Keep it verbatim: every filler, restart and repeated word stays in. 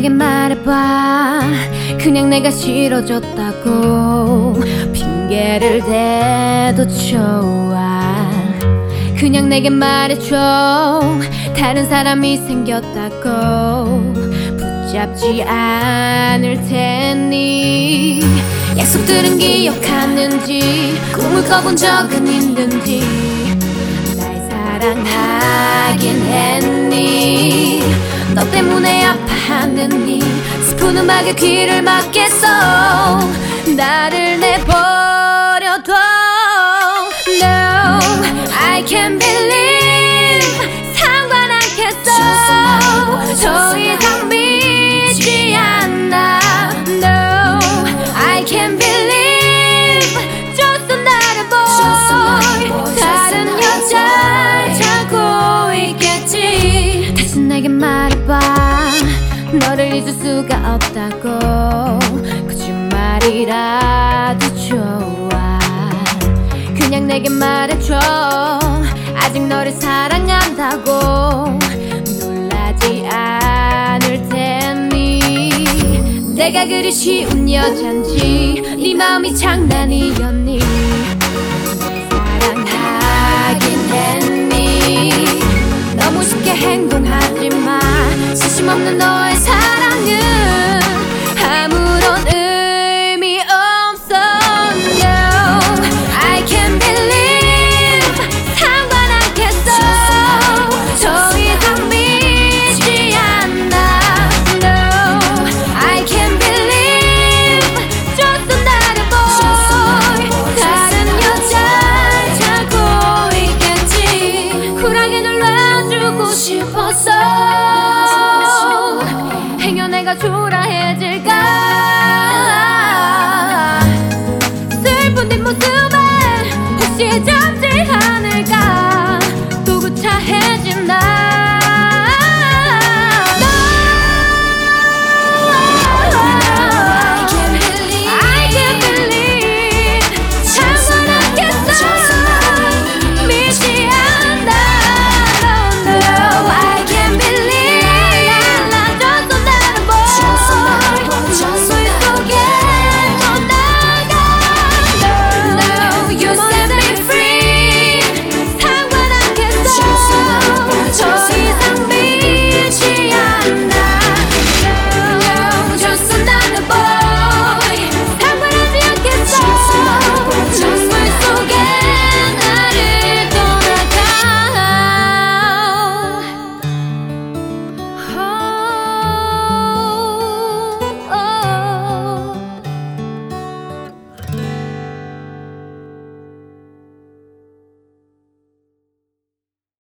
내게 말해봐. 그냥 내가 싫어졌다고 핑계를 대도 좋아. 그냥 내게 말해줘. 다른 사람이 생겼다고 붙잡지 않을 테니. 약속들은 기억하는지 꿈을 꿔본 적은 있는지 날 사랑하긴 했니. 너 때문에 아파하느니 슬픈 음악에 귀를 막겠어. 나를 내버려둬. No, I can't believe. 상관 않겠어. 더 이상 믿지 않아. No, I can't believe. Just another boy. 다른 여자 찾고 있겠지. 다시 내게 말해봐. 너를 잊을 수가 없다고 거짓말이라도 좋아. 그냥 내게 말해줘. 아직 너를 사랑한다고 놀라지 않을 테니. 내가 그리 쉬운 여잔지 네 마음이 장난이었니. 사랑하긴 했니. 너무 쉽게 행동하지마. 진심 없는 너의